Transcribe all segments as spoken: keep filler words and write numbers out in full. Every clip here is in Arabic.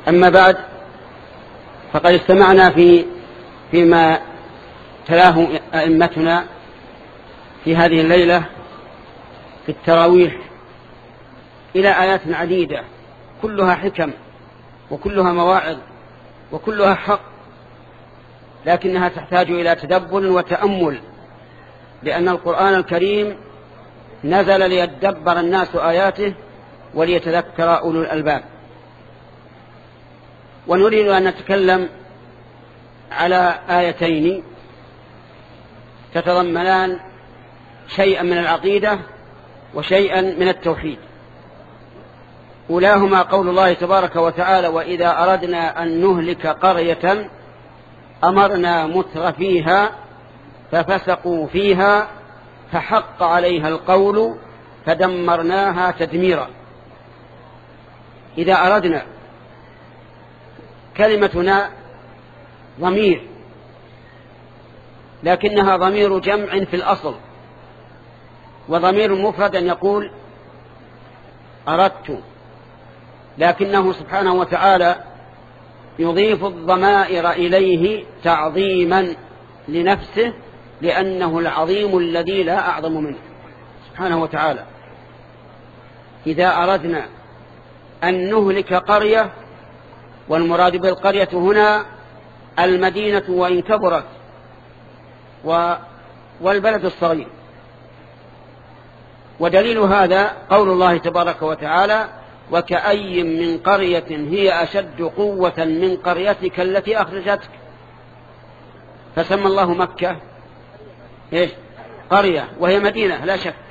أما بعد، فقد استمعنا في فيما تلاه أئمتنا في هذه الليلة في التراويح إلى آيات عديدة كلها حكم وكلها مواعظ وكلها حق، لكنها تحتاج إلى تدبر وتأمل، لأن القرآن الكريم نزل ليدبر الناس آياته وليتذكر أولو الألباب. ونريد أن نتكلم على آيتين تتضمنان شيئا من العقيدة وشيئا من التوحيد. أولاهما قول الله تبارك وتعالى: وإذا أردنا أن نهلك قرية أمرنا متر فيها ففسقوا فيها فحق عليها القول فدمرناها تدميرا. إذا أردنا، كلمتنا ضمير، لكنها ضمير جمع في الأصل، وضمير مفرد يقول أردت، لكنه سبحانه وتعالى يضيف الضمائر إليه تعظيما لنفسه، لأنه العظيم الذي لا أعظم منه سبحانه وتعالى. إذا أردنا أن نهلك قرية، والمراد بالقرية هنا المدينة وإن كبرت والبلد الصغير. ودليل هذا قول الله تبارك وتعالى: وكأي من قرية هي أشد قوة من قريتك التي أخرجتك. فسمى الله مكة إيش؟ قرية، وهي مدينة لا شك.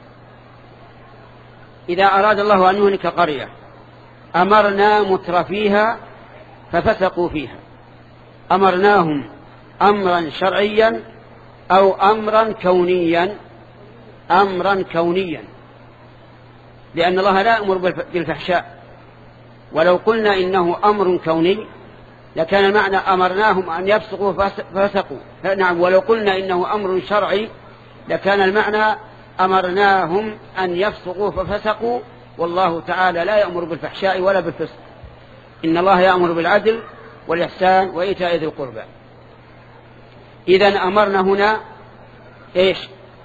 إذا أراد الله أن يهلك قرية أمرنا متر فيها ففسقوا فيها. أمرناهم أمرا شرعيا أو أمرا كونيا؟ أمرا كونيا، لأن الله لا يأمر بالفحشاء. ولو قلنا إنه أمر كوني لكان المعنى أمرناهم أن يفسقوا ففسقوا. نعم، ولو قلنا إنه أمر شرعي لكان المعنى أمرناهم أن يفسقوا ففسقوا. والله تعالى لا يأمر بالفحشاء ولا بالفسق، إن الله يأمر بالعدل والإحسان وإيتاء ذي القربى. إذن أمرنا هنا إيش؟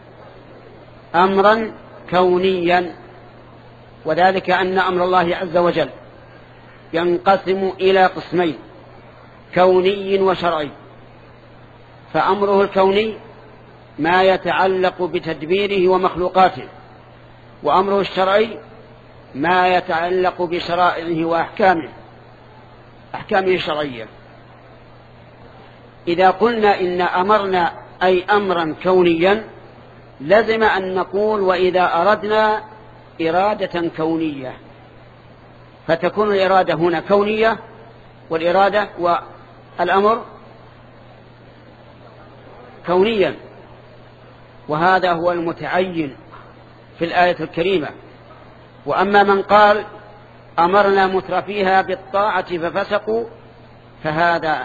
أمرا كونيا، وذلك أن أمر الله عز وجل ينقسم إلى قسمين: كوني وشرعي. فأمره الكوني ما يتعلق بتدبيره ومخلوقاته، وأمره الشرعي ما يتعلق بشرائعه وأحكامه أحكامه الشرعية. إذا قلنا إن أمرنا أي أمرا كونيا لازم أن نقول وإذا أردنا إرادة كونية، فتكون الإرادة هنا كونية والإرادة والأمر كونيا. وهذا هو المتعين في الآية الكريمة. وأما من قال أمرنا متر فيها بالطاعة ففسقوا فهذا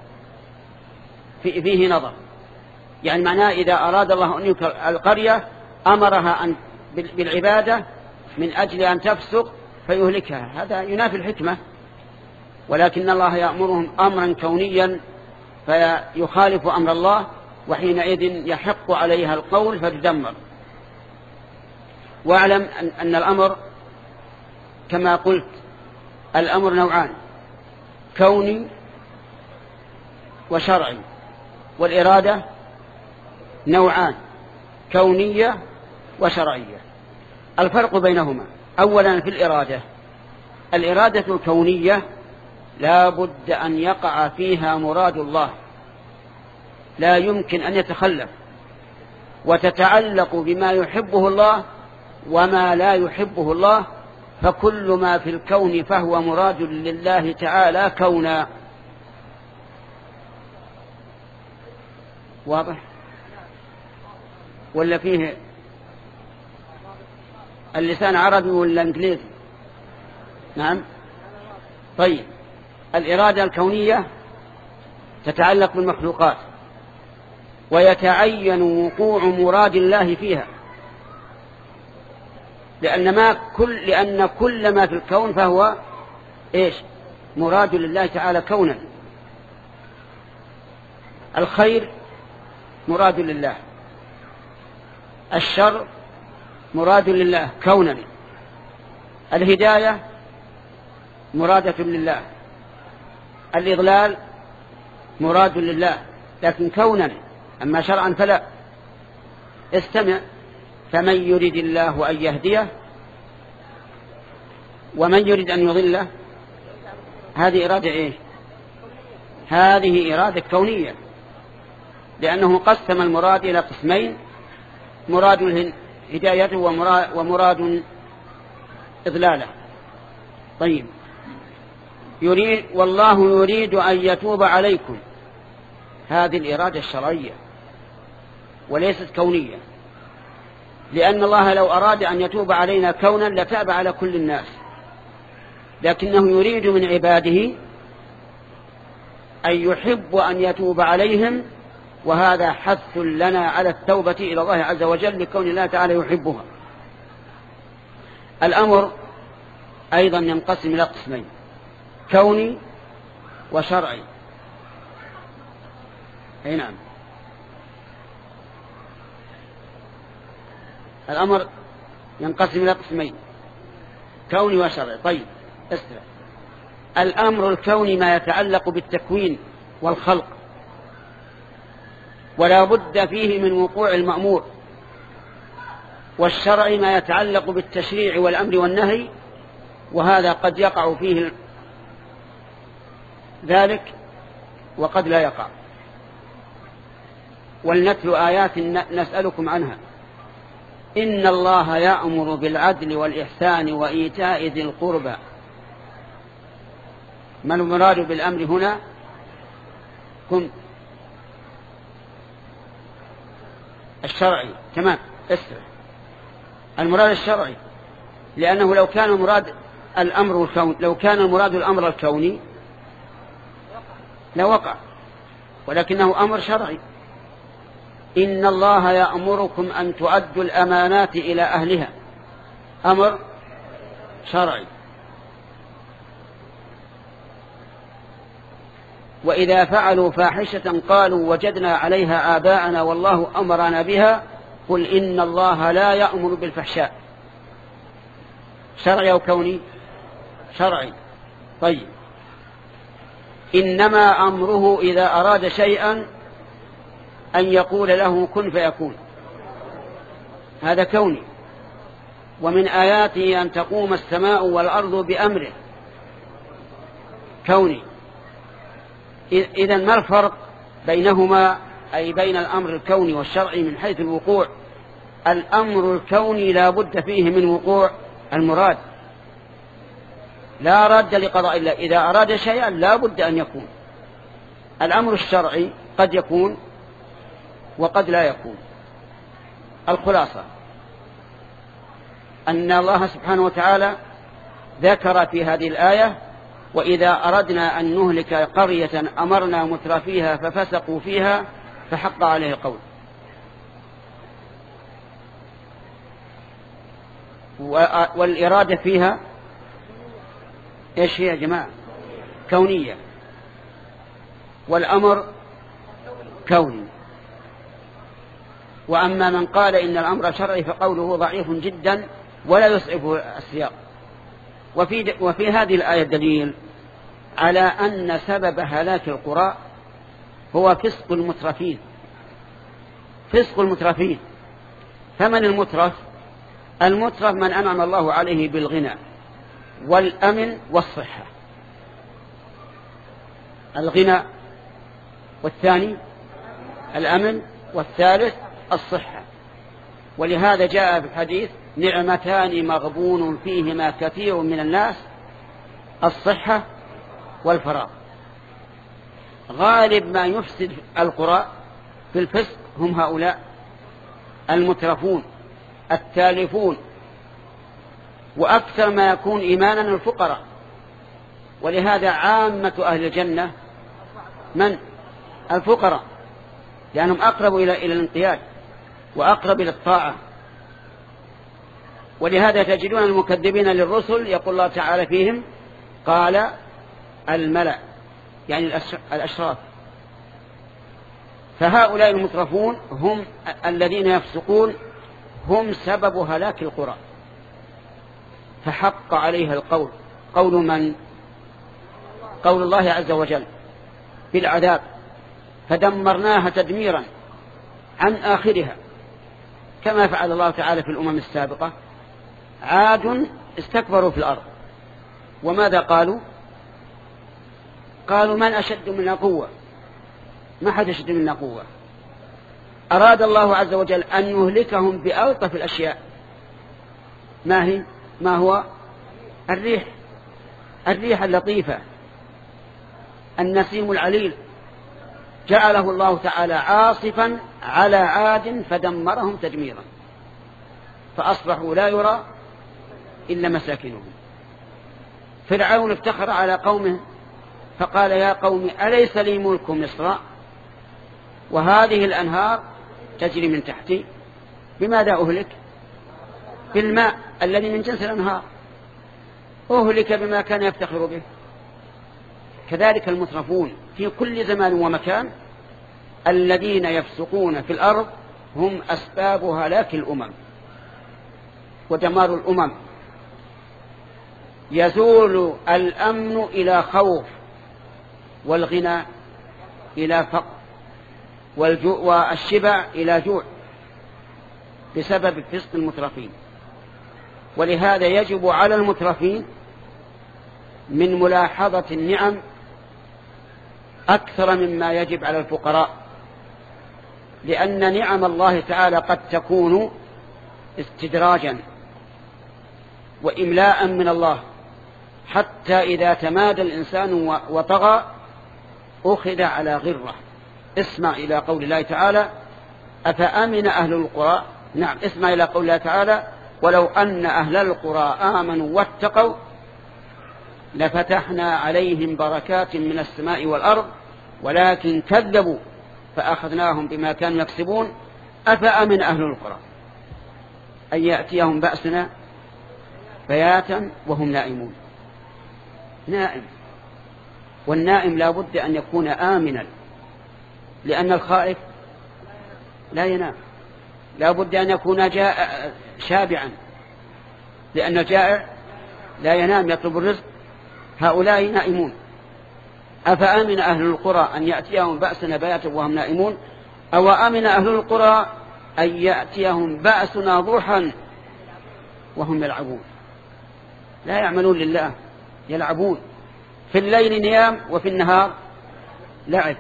فيه نظر، يعني معناه إذا أراد الله أن يهلك القرية أمرها أن بالعبادة من أجل أن تفسق فيهلكها، هذا ينافي الحكمة. ولكن الله يأمرهم أمرا كونيا فيخالف أمر الله، وحينئذ يحق عليها القول فتدمر. واعلم أن الأمر كما قلت الأمر نوعان: كوني وشرعي. والإرادة نوعان: كونية وشرعية. الفرق بينهما أولا في الإرادة: الإرادة الكونية لا بد أن يقع فيها مراد الله، لا يمكن أن يتخلف، وتتعلق بما يحبه الله وما لا يحبه الله، فكل ما في الكون فهو مراد لله تعالى كونا. واضح ولا فيه اللسان عربي ولا انجليزي؟ نعم. طيب، الإرادة الكونية تتعلق بالمخلوقات ويتعين وقوع مراد الله فيها، لأن ما كل لأن كل ما في الكون فهو إيش؟ مراد لله تعالى كونا. الخير مراد لله، الشر مراد لله كونا، الهداية مرادة لله، الإضلال مراد لله لكن كونا، أما شرعا فلا. استمع: فمن يريد الله أن يهديه ومن يريد أن يضله. هذه إرادة إيه؟ هذه إرادة كونية، لأنه قسم المراد إلى قسمين: مراد هدايته ومراد إضلاله. طيب، يريد والله يريد أن يتوب عليكم، هذه الإرادة الشرعية وليست كونية، لأن الله لو أراد أن يتوب علينا كونا لتاب على كل الناس، لكنه يريد من عباده أن يحب أن يتوب عليهم، وهذا حث لنا على التوبة إلى الله عز وجل لكون الله تعالى يحبها. الأمر أيضا ينقسم إلى قسمين: كوني وشرعي. أي نعم، الأمر ينقسم إلى قسمين: كوني وشرعي. طيب، اسمع: الأمر الكوني ما يتعلق بالتكوين والخلق، ولا بد فيه من وقوع المأمور، والشرع ما يتعلق بالتشريع والأمر والنهي، وهذا قد يقع فيه ذلك وقد لا يقع. ولنتلو آيات نسألكم عنها: إن الله يأمر بالعدل والإحسان وإيتاء ذي القربى. ما المراد بالأمر هنا؟ كن الشرعي. تمام، اسرع. المراد الشرعي، لأنه لو كان المراد الأمر الكون لو كان المراد الأمر الكوني لوقع، ولكنه أمر شرعي. إن الله يأمركم أن تؤدوا الأمانات إلى أهلها، أمر شرعي. وإذا فعلوا فاحشة قالوا وجدنا عليها آباءنا والله أمرنا بها قل إن الله لا يأمر بالفحشاء. شرعي أو كوني؟ شرعي. طيب، إنما أمره إذا أراد شيئا أن يقول له كن فيكون، هذا كوني. ومن آياته أن تقوم السماء والأرض بأمره، كوني. إذن ما الفرق بينهما، أي بين الأمر الكوني والشرعي من حيث الوقوع؟ الأمر الكوني لا بد فيه من وقوع المراد، لا رد لقضاء الله، إذا أراد شيئا لا بد أن يكون. الأمر الشرعي قد يكون وقد لا يكون. الخلاصة أن الله سبحانه وتعالى ذكر في هذه الآية: وإذا أردنا أن نهلك قرية أمرنا مترفيها ففسقوا فيها فحق عليه القول. والإرادة فيها إيش هي يا جماعة؟ كونية، والأمر كوني. وأما من قال إن الأمر شرعي فقوله ضعيف جدا ولا يصعب السياق. وفي, وفي هذه الآية دليل على أن سبب هلاك القرى هو فسق المترفين. فسق المترفين. فمن المترف؟ المترف من أنعم الله عليه بالغنى والأمن والصحة. الغنى، والثاني الأمن، والثالث الصحة. ولهذا جاء في الحديث: نعمتان مغبون فيهما كثير من الناس، الصحة والفراغ. غالب ما يفسد القرى في الفسق هم هؤلاء المترفون التالفون، وأكثر ما يكون إيمانا الفقراء. ولهذا عامة أهل الجنة من؟ الفقراء، لأنهم أقرب إلى إلى الانقياد وأقرب إلى الطاعة. ولهذا تجدون المكذبين للرسل يقول الله تعالى فيهم: قال الملأ يعني الأشراف. فهؤلاء المترفون هم الذين يفسقون، هم سبب هلاك القرى، فحق عليها القول. قول من؟ قول الله عز وجل بالعذاب، فدمرناها تدميرا عن آخرها، كما فعل الله تعالى في الأمم السابقة. عاد استكبروا في الأرض، وماذا قالوا؟ قالوا من أشد منا قوة؟ ما حد أشد منا قوة. أراد الله عز وجل أن يهلكهم بألطف الأشياء. ما هي؟ ما هو؟ الريح، الريح اللطيفة، النسيم العليل، جعله الله تعالى عاصفا على عاد فدمرهم تدميرا، فأصبحوا لا يرى إلا مساكنهم. فرعون افتخر على قومه فقال يا قوم أليس لي ملك مصر وهذه الأنهار تجري من تحتي؟ بماذا أهلك؟ بالماء الذي من جنس الأنهار، أهلك بما كان يفتخر به. كذلك المترفون في كل زمان ومكان الذين يفسقون في الأرض هم أسباب هلاك الأمم ودمار الأمم. يزول الأمن إلى خوف، والغنى إلى فقر، والشبع إلى جوع بسبب فسق المترفين. ولهذا يجب على المترفين من ملاحظة النعم أكثر مما يجب على الفقراء، لأن نعم الله تعالى قد تكون استدراجا وإملاء من الله، حتى إذا تمادى الإنسان وطغى أخذ على غرة. اسمع إلى قول الله تعالى أفأمن أهل القرى. نعم، اسمع إلى قول الله تعالى ولو أن أهل القرى آمنوا واتقوا لفتحنا عليهم بركات من السماء والأرض ولكن كذبوا فأخذناهم بما كانوا يكسبون. أفأمن أهل القرى أن يأتيهم بأسنا بياتا وهم نائمون. نائم، والنائم لا بد أن يكون آمنا، لأن الخائف لا ينام. لا بد أن يكون جائع شابعا، لأن الجائع لا ينام يطلب الرزق. هؤلاء نائمون. أفأمن أهل القرى أن يأتيهم بأسنا بياتا وهم نائمون أو أمن أهل القرى أن يأتيهم بأسنا ضحى وهم يلعبون. لا يعملون لله، يلعبون. في الليل نيام وفي النهار لعب.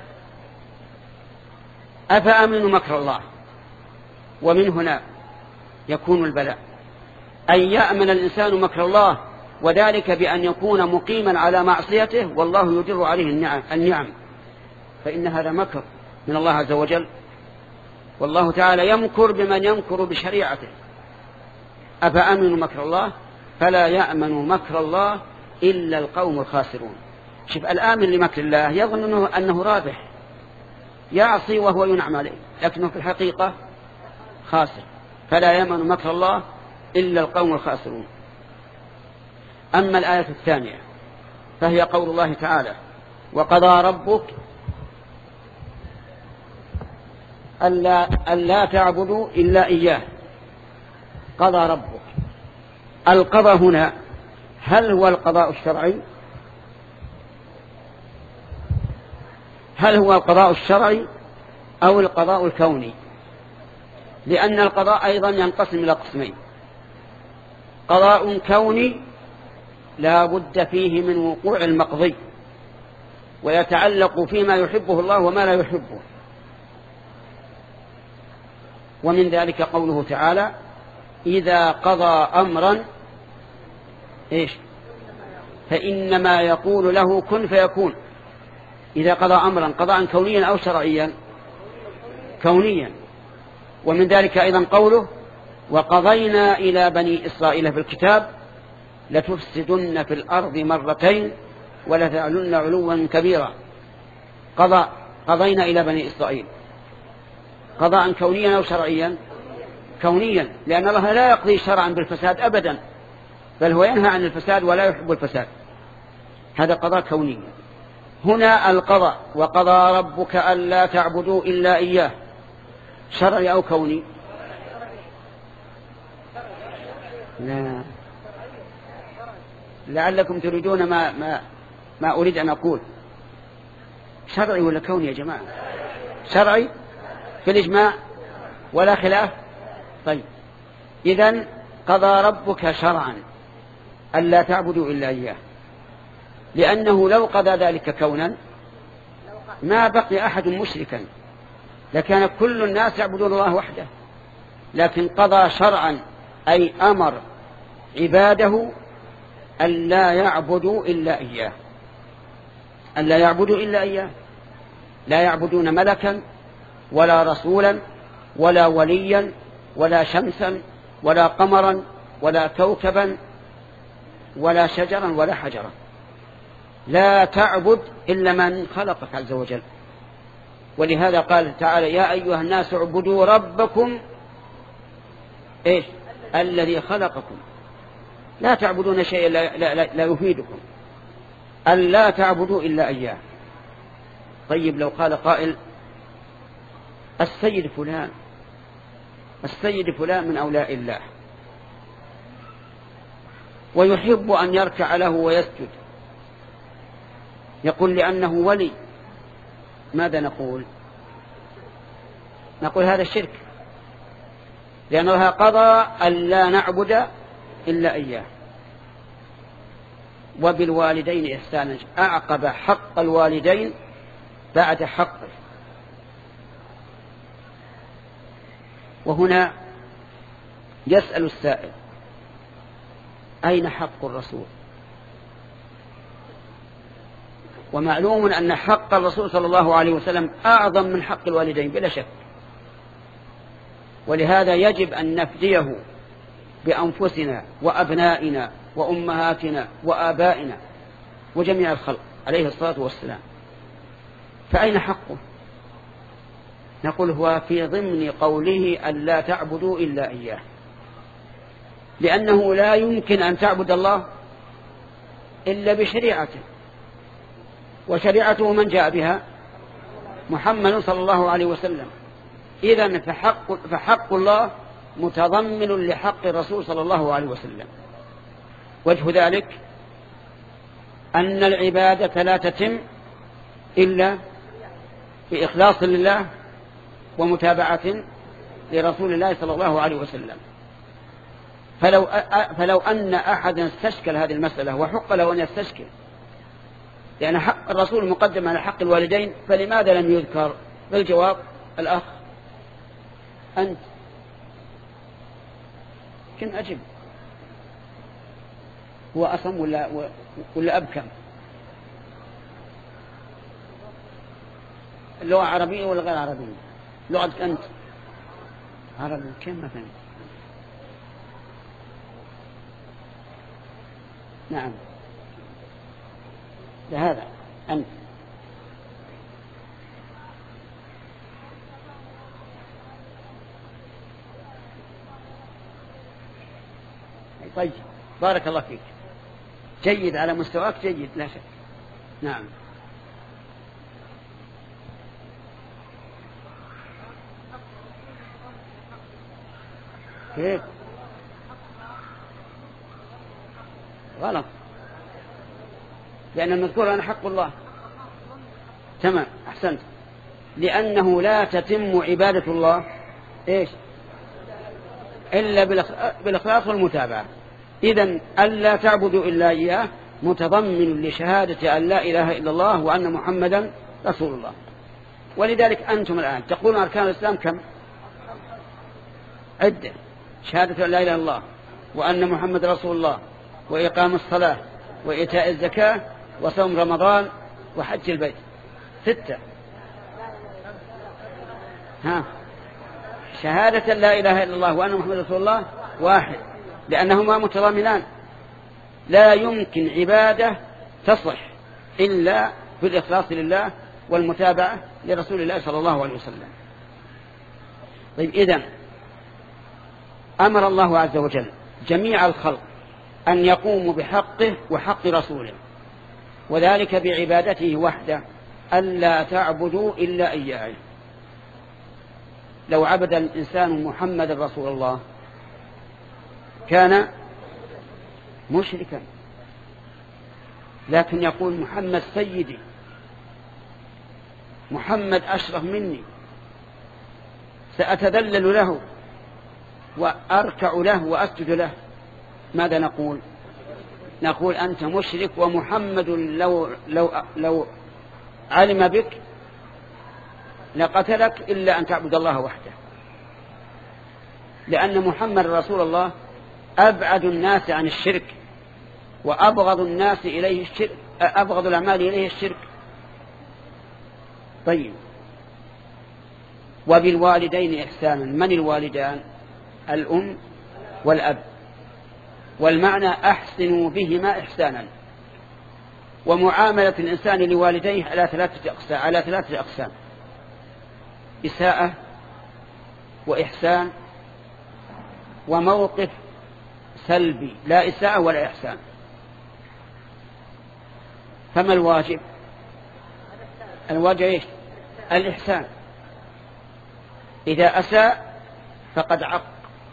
أفأمنوا مكر الله. ومن هنا يكون البلاء، أن يأمن الإنسان مكر الله، وذلك بأن يكون مقيما على معصيته والله يدر عليه النعم, النعم فإن هذا مكر من الله عز وجل. والله تعالى يمكر بمن يمكر بشريعته. أفأمنوا مكر الله فلا يأمن مكر الله إلا القوم الخاسرون. شوف، الآمن لمكر الله يظن أنه, أنه رابح، يعصي وهو ينعم عليه، لكنه في الحقيقة خاسر. فلا يأمن مكر الله إلا القوم الخاسرون. أما الآية الثانية فهي قول الله تعالى وقضى ربك ألا, ألا تعبدوا إلا إياه. قضى ربك. القضاء هنا هل هو القضاء الشرعي؟ هل هو القضاء الشرعي أو القضاء الكوني؟ لأن القضاء أيضا ينقسم إلى قسمين: قضاء كوني لا بد فيه من وقوع المقضي ويتعلق فيما يحبه الله وما لا يحبه، ومن ذلك قوله تعالى إذا قضى أمرا إيش فإنما يقول له كن فيكون. إذا قضى أمرا قضاء كونيا أو شرعيا؟ كونيا. ومن ذلك أيضا قوله وقضينا إلى بني إسرائيل في الكتاب لتفسدن في الأرض مرتين ولتعلن علوا كبيرا. قضى قضينا إلى بني إسرائيل قضاء كونيا أو شرعيا؟ كونيا، لأن الله لا يقضي شرعا بالفساد أبدا، بل هو ينهى عن الفساد ولا يحب الفساد. هذا قضاء كوني. هنا القضاء وقضى ربك ألا تعبدوا إلا إياه شرعي أو كوني؟ لا، لعلكم تريدون ما, ما, ما أريد أن أقول. شرعي ولا كوني يا جماعة؟ شرعي في الإجماع ولا خلاف. طيب إذن قضى ربك شرعا ألا تعبدوا إلا إياه، لأنه لو قضى ذلك كونا ما بقي أحد مشركا، لكان كل الناس يعبدون الله وحده. لكن قضى شرعا أي أمر عباده ألا يعبدوا إلا إياه، ألا يعبدوا إلا إياه، لا يعبدون ملكا ولا رسولا ولا وليا ولا شمسا ولا قمرا ولا كوكبا ولا شجرا ولا حجرا. لا تعبد إلا من خلقك عز وجل. ولهذا قال تعالى يا أيها الناس اعبدوا ربكم إيش الذي خلقكم. لا تعبدون شيئا لا, لا, لا, لا يفيدكم. ألا تعبدوا إلا إياه. طيب لو قال قائل السيد فلان السيد فلان من أولياء الله ويحب أن يركع له ويسجد، يقول لأنه ولي، ماذا نقول؟ نقول هذا الشرك، لأن الله قضى ألا نعبد إلا إياه. وبالوالدين إحسانا، أعقب حق الوالدين بعد حقه. وهنا يسأل السائل أين حق الرسول؟ ومعلوم أن حق الرسول صلى الله عليه وسلم أعظم من حق الوالدين بلا شك، ولهذا يجب أن نفديه بأنفسنا وأبنائنا وأمهاتنا وآبائنا وجميع الخلق عليه الصلاة والسلام. فأين حقه؟ نقول هو في ضمن قوله ألا تعبدوا إلا إياه، لأنه لا يمكن أن تعبد الله إلا بشريعته، وشريعته من جاء بها؟ محمد صلى الله عليه وسلم. إذن فحق, فحق الله متضمن لحق الرسول صلى الله عليه وسلم. وجه ذلك أن العبادة لا تتم إلا بإخلاص لله ومتابعة لرسول الله صلى الله عليه وسلم. فلو, فلو أن أحدا استشكل هذه المسألة وحق له أن يستشكل، لأن حق الرسول مقدم على حق الوالدين، فلماذا لم يذكر؟ بالجواب الأخ أنت كن أجب، هو أصم ولا, ولا أبكم؟ اللغة عربية ولا غير عربية؟ لغتك أنت عربي كم مثلا؟ نعم لهذا أنت طيب بارك الله فيك، جيد على مستواك، جيد لا شك. نعم كيف؟ غلط، لأن المذكور أنا حق الله. تمام أحسنت، لأنه لا تتم عبادة الله إيش إلا بالإخلاص والمتابعة. إذن ألا تعبدوا إلا إياه متضمن لشهادة أن لا إله إلا الله وأن محمدا رسول الله. ولذلك أنتم الآن تقولون أركان الإسلام كم؟ عدة: شهادة أن لا إله إلا الله وأن محمد رسول الله وإقام الصلاة وإيتاء الزكاة وصوم رمضان وحج البيت. ستة. ها شهادة لا إله إلا الله وأن محمد رسول الله واحد، لأنهما متضامنان. لا يمكن عبادة تصح إلا بالإخلاص لله والمتابعة لرسول الله صلى الله عليه وسلم. طيب إذن أمر الله عز وجل جميع الخلق أن يقوموا بحقه وحق رسوله، وذلك بعبادته وحده، ألا تعبدوا إلا إياه. لو عبد الإنسان محمد رسول الله كان مشركا، لكن يقول محمد سيدي، محمد أشرف مني، سأتذلل له وأركع له وأسجد له. ماذا نقول؟ نقول أنت مشرك، ومحمد لو, لو, لو علم بك لقتلك إلا أن تعبد الله وحده، لأن محمد رسول الله أبعد الناس عن الشرك، وأبغض الناس إليه الشرك، أبغض الأعمال إليه الشرك. طيب، وبالوالدين إحسانا. من الوالدان؟ الأم والأب، والمعنى أحسنوا بهما إحسانا. ومعاملة الإنسان لوالديه على ثلاثة أقسام على ثلاثة أقسام: إساءة، وإحسان، وموقف سلبي، لا إساءة ولا إحسان. فما الواجب؟ الواجب إيش؟ الإحسان. إذا أساء فقد عق،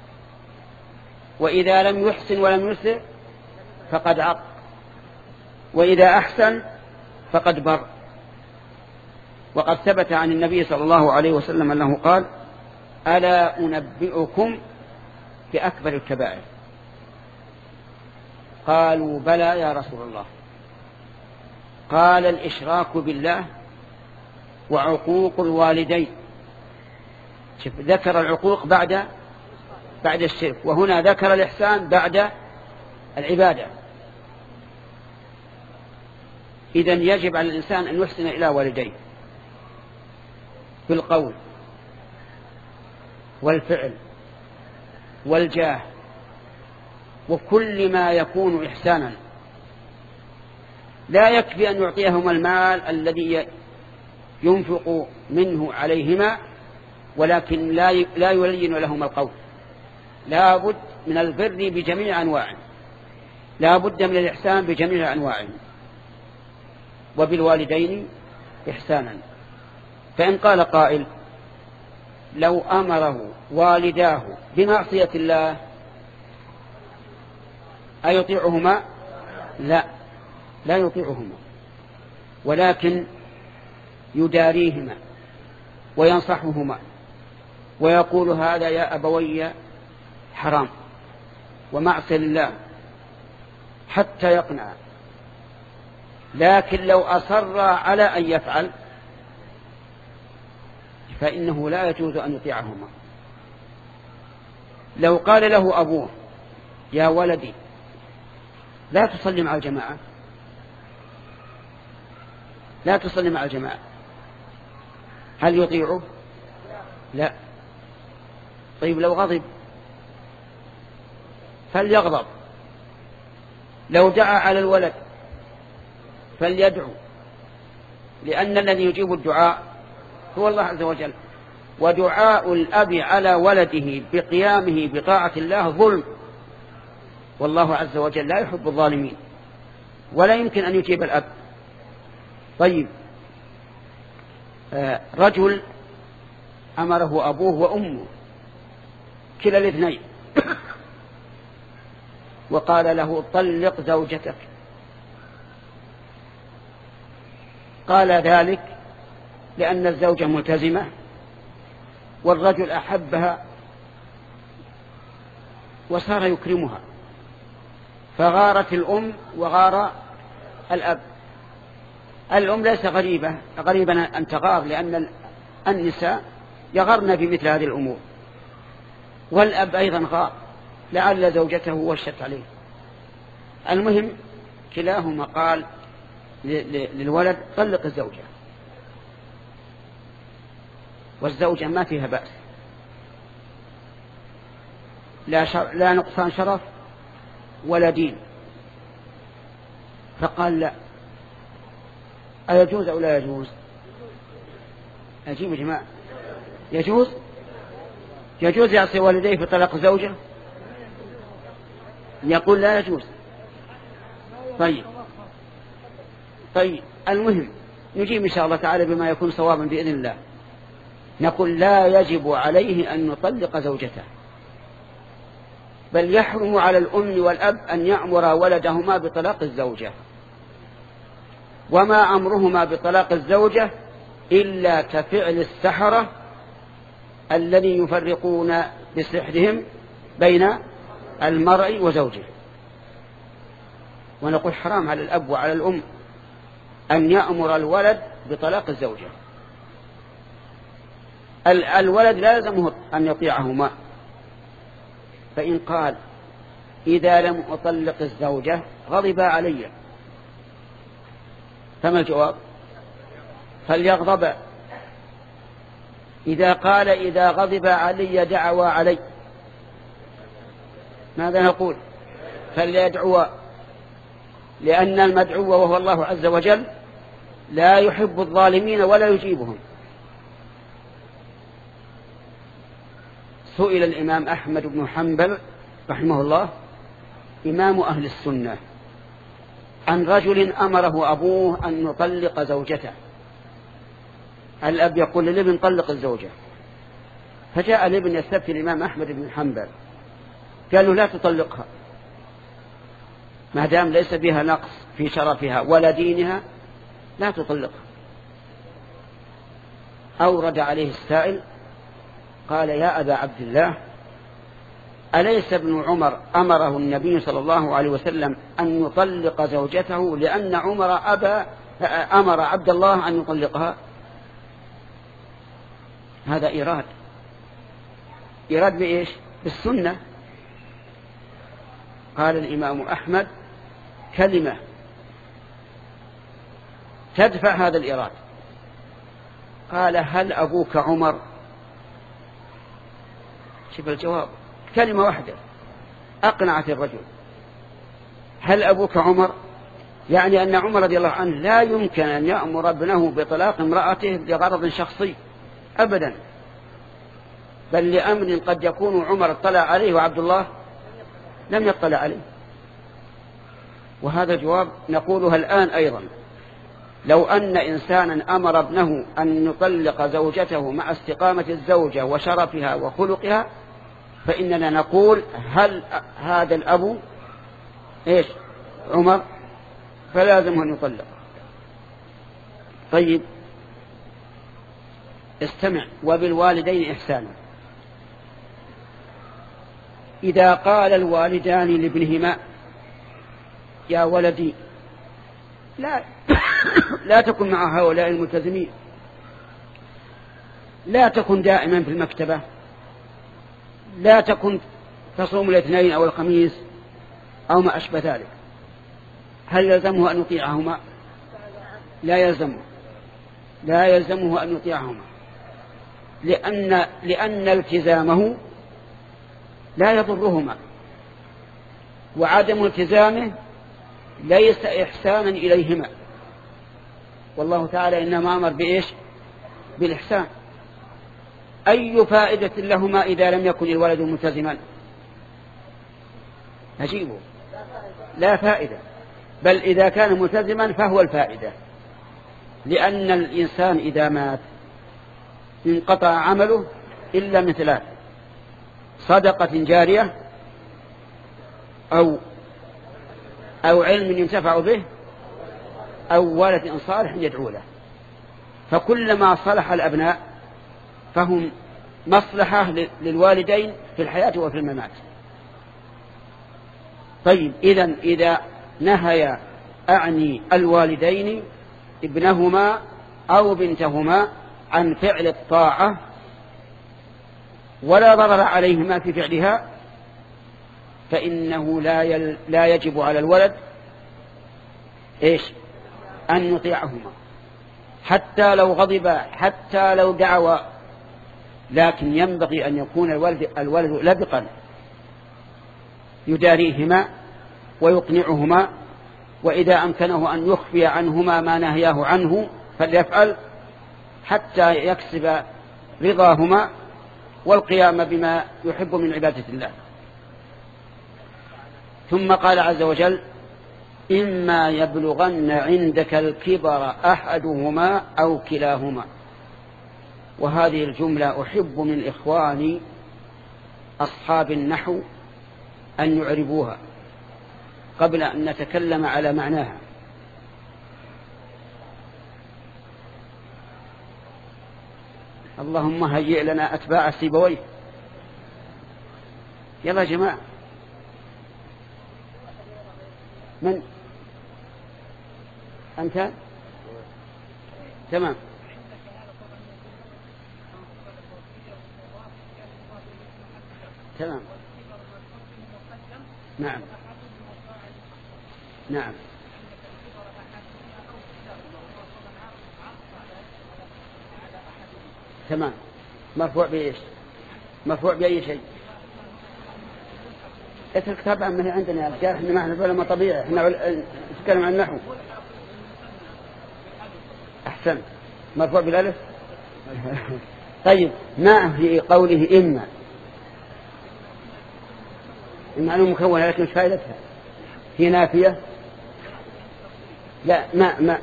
وإذا لم يحسن ولم يسر فقد عق، وإذا أحسن فقد بر. وقد ثبت عن النبي صلى الله عليه وسلم أنه قال: ألا أنبئكم بأكبر الكبائر؟ قالوا: بلى يا رسول الله. قال: الإشراك بالله وعقوق الوالدين. شوف، ذكر العقوق بعد بعد الشرك، وهنا ذكر الإحسان بعد العبادة. إذن يجب على الإنسان أن يحسن إلى والديه بالقول والفعل والجاه وكل ما يكون إحسانا. لا يكفي أن يعطيهما المال الذي ينفق منه عليهما، ولكن لا يلين لهما القول. لا بد من البر بجميع أنواعه، لا بد من الإحسان بجميع أنواعه. وبالوالدين إحسانا. فإن قال قائل: لو أمره والداه بمعصية الله أيطيعهما؟ لا، لا يطيعهما، ولكن يداريهما وينصحهما ويقول: هذا يا أبوي حرام ومعصية لله، حتى يقنع. لكن لو أصر على أن يفعل فإنه لا يجوز أن يطيعهما. لو قال له أبوه: يا ولدي لا تصلي مع الجماعة، لا تصلي مع الجماعة، هل يطيعه؟ لا. طيب، لو غضب فليغضب. لو دعا على الولد فليدعو، لأن الذي يجيب الدعاء هو الله عز وجل. ودعاء الأب على ولده بقيامه بطاعة الله ظلم، والله عز وجل لا يحب الظالمين، ولا يمكن أن يجيب الأب. طيب، آه رجل أمره أبوه وأمه كلا الاثنين وقال له: طلق زوجتك. قال ذلك لأن الزوجة ملتزمة والرجل أحبها وصار يكرمها، فغارت الأم وغار الأب. الأم ليس غريبة غريبا أن تغار، لأن النساء يغرن بمثل هذه الأمور، والأب أيضا غار لعل زوجته وشت عليه. المهم كلاهما قال للولد: طلق الزوجة. والزوجة ما فيها بأس، لا, شر... لا نقصان شرف ولا دين. فقال: لا. أيجوز أو لا يجوز؟ أجيب يا جماعة، يجوز. يجوز يعصي والديه في طلاق زوجة؟ يقول لا يجوز. طيب، طيب المهم نجيب إن شاء الله تعالى بما يكون صوابا بإذن الله. نقول لا يجب عليه أن يطلق زوجته، بل يحرم على الأم والأب أن يأمر ولدهما بطلاق الزوجة، وما أمرهما بطلاق الزوجة إلا كفعل السحرة الذي يفرقون بسحرهم بين المرء وزوجه. ونقول حرام على الأب وعلى الأم أن يأمر الولد بطلاق الزوجة. الولد لا يلزمه أن يطيعهما، فإن قال إذا لم أطلق الزوجة غضب علي، فما الجواب؟ فليغضب. إذا قال إذا غضب علي دعوى علي، ماذا نقول؟ فليدعو، لأن المدعو وهو الله عز وجل لا يحب الظالمين ولا يجيبهم. سئل الإمام أحمد بن حنبل رحمه الله إمام أهل السنة عن رجل أمره أبوه أن يطلق زوجته. الأب يقول للابن طلق الزوجة، فجاء الابن يستفتي الإمام أحمد بن حنبل، قال له لا تطلقها ما دام ليس بها نقص في شرفها ولا دينها، لا تطلقها. أورد عليه السائل قال يا أبا عبد الله أليس ابن عمر أمره النبي صلى الله عليه وسلم أن يطلق زوجته لأن عمر أبى أمر عبد الله أن يطلقها؟ هذا إيراد إيراد بإيش؟ بالسنة. قال الإمام أحمد كلمة تدفع هذا الإيراد. قال هل أبوك عمر؟ شوف الجواب، كلمة واحدة أقنعت الرجل. هل أبوك عمر؟ يعني أن عمر رضي الله عنه لا يمكن أن يأمر ابنه بطلاق امرأته لغرض شخصي أبدا، بل لأمر قد يكون عمر اطلع عليه وعبد الله لم يطلع عليه. وهذا جواب نقولها الآن أيضا. لو أن إنسانا أمر ابنه أن يطلق زوجته مع استقامة الزوجة وشرفها وخلقها، فإننا نقول هل هذا الأب إيش عمر؟ فلازم أن يطلق. طيب استمع، وبالوالدين إحسانا. إذا قال الوالدان لابنهما يا ولدي لا لا تكن مع هؤلاء الملتزمين، لا تكن دائما في المكتبة، لا تكن تصوم الاثنين أو الخميس أو ما أشبه ذلك، هل يلزمه أن يطيعهما؟ لا يلزمه لا يلزمه أن يطيعهما، لأن لأن التزامه لا يضرهما، وعدم التزامه ليس إحسانا إليهما. والله تعالى إنما أمر بإيش؟ بالإحسان. أي فائدة لهما إذا لم يكن الولد ملتزما؟ نجيبه لا فائدة، بل إذا كان ملتزما فهو الفائدة، لأن الإنسان إذا مات انقطع عمله إلا من ثلاث: صدقة جارية أو أو علم ينتفع به أو ولد صالح يدعو له. فكلما صلح الأبناء فهم مصلحة للوالدين في الحياة وفي الممات. طيب إذن إذا نهي أعني الوالدين ابنهما أو بنتهما عن فعل الطاعة ولا ضرر عليهما في فعلها، فإنه لا, يل لا يجب على الولد إيش؟ أن يطيعهما حتى لو غضب، حتى لو دعوا، لكن ينبغي أن يكون الولد, الولد لبقا يداريهما ويقنعهما، وإذا أمكنه أن يخفي عنهما ما نهياه عنه فليفعل حتى يكسب رضاهما والقيام بما يحب من عبادة الله. ثم قال عز وجل إما يبلغن عندك الكبر أحدهما أو كلاهما. وهذه الجملة أحب من إخواني أصحاب النحو أن يعربوها قبل أن نتكلم على معناها. اللهم هيئ لنا أتباع سيبويه. يلا يا جماعة، من أنت؟ تمام. تمام. نعم نعم. تمام. مرفوع بإيش؟ مرفوع بأي شيء؟ اترك طبعا ما هي عندنا يا رجال، احنا ما احنا ولا ما طبيعي، احنا نتكلم عن النحو. احسن. مرفوع بالالف. طيب، ما في قوله إما المعلومة مكونة لكن مش فائدتها؟ هي نافية؟ لا، ما ما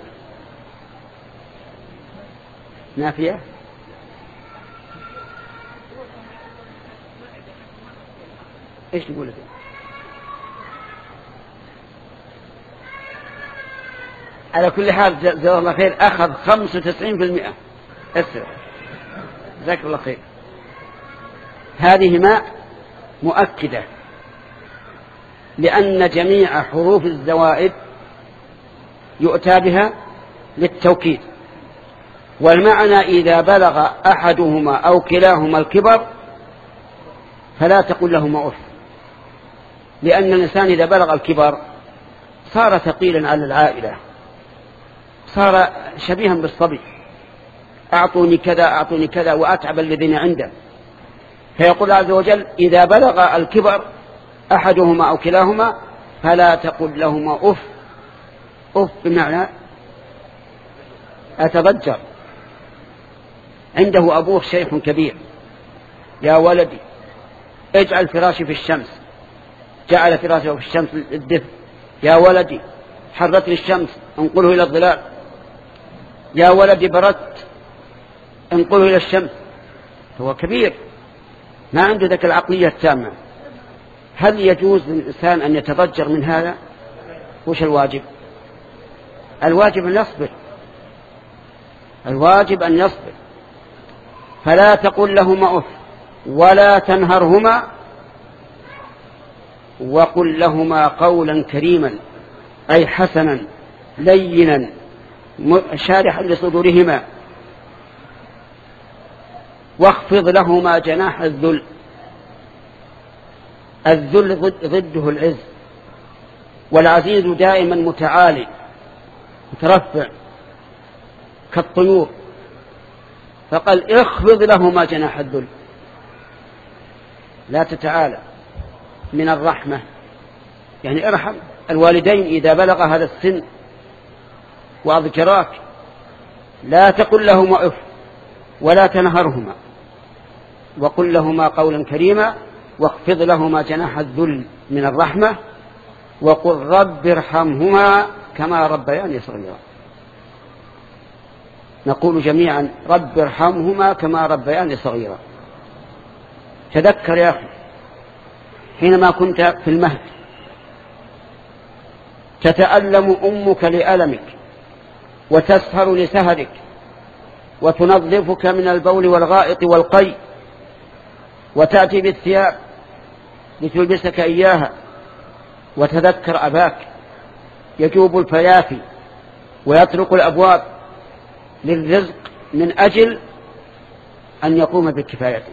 نافية. ايش تقول لك؟ على كل حال جزاه الله خير، اخذ خمسة وتسعين بالمئة. اسرع، جزاك الله خير. هذه ماء مؤكدة، لأن جميع حروف الزوائد يؤتى بها للتوكيد. والمعنى إذا بلغ أحدهما أو كلاهما الكبر فلا تقل لهما أف، لأن الإنسان إذا بلغ الكبر صار ثقيلا على العائلة، صار شبيها بالصبي، أعطوني كذا أعطوني كذا وأتعب الذين عنده. فيقول عز وجل إذا بلغ الكبر أحدهما أو كلاهما فلا تقل لهما أف. أف بمعنى أتضجر. عنده أبوه شيخ كبير، يا ولدي اجعل فراشي في الشمس، جعل فراشه في الشمس الدفء. يا ولدي حرت لي الشمس، انقله إلى الظلال. يا ولدي بردت، انقله إلى الشمس. هو كبير، ما عنده ذاك العقلية التامة. هل يجوز للإنسان أن يتضجر من هذا؟ وش الواجب؟ الواجب أن يصبر، الواجب أن يصبر. فلا تقل لهما أف ولا تنهرهما وقل لهما قولا كريما، أي حسنا لينا شارحا لصدورهما. واخفض لهما جناح الذل. الذل ضده العز، والعزيز دائما متعالي مترفع كالطيور، فقال اخفض لهما جناح الذل، لا تتعالى من الرحمة، يعني ارحم الوالدين إذا بلغ هذا السن وأذكراك. لا تقل لهما اف ولا تنهرهما، وقل لهما قولا كريما، واخفض لهما جناح الذل من الرحمة، وقل رب ارحمهما كما ربياني صغيرا. نقول جميعا رب ارحمهما كما ربياني صغيرا. تذكر يا أخي حينما كنت في المهد تتألم أمك لألمك وتسهر لسهرك وتنظفك من البول والغائط والقي، وتأتي بالثياب لتلبسك إياها، وتذكر أباك يجوب الفيافي ويطرق الأبواب للرزق من أجل أن يقوم بكفايته.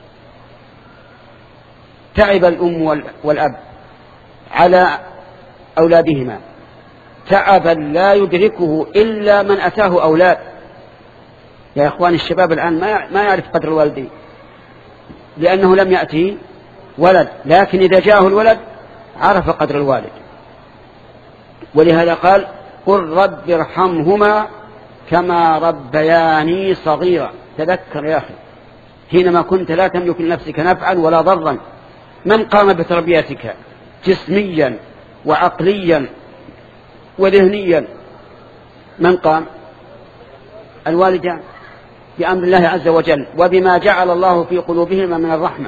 تعب الأم والأب على أولادهما تعبا لا يدركه إلا من أتاه أولاد. يا إخوان الشباب الآن ما يعرف قدر الوالدين لأنه لم يأتي ولد، لكن إذا جاءه الولد عرف قدر الوالد. ولهذا قال قل رب ارحمهما كما ربياني صغيرا. تذكر يا أخي حينما كنت لا تملك لنفسك نفعا ولا ضرا، من قام بتربيتك جسميا وعقليا وذهنيا من قام؟ الوالدان بأمر الله عز وجل وبما جعل الله في قلوبهما من الرحمة.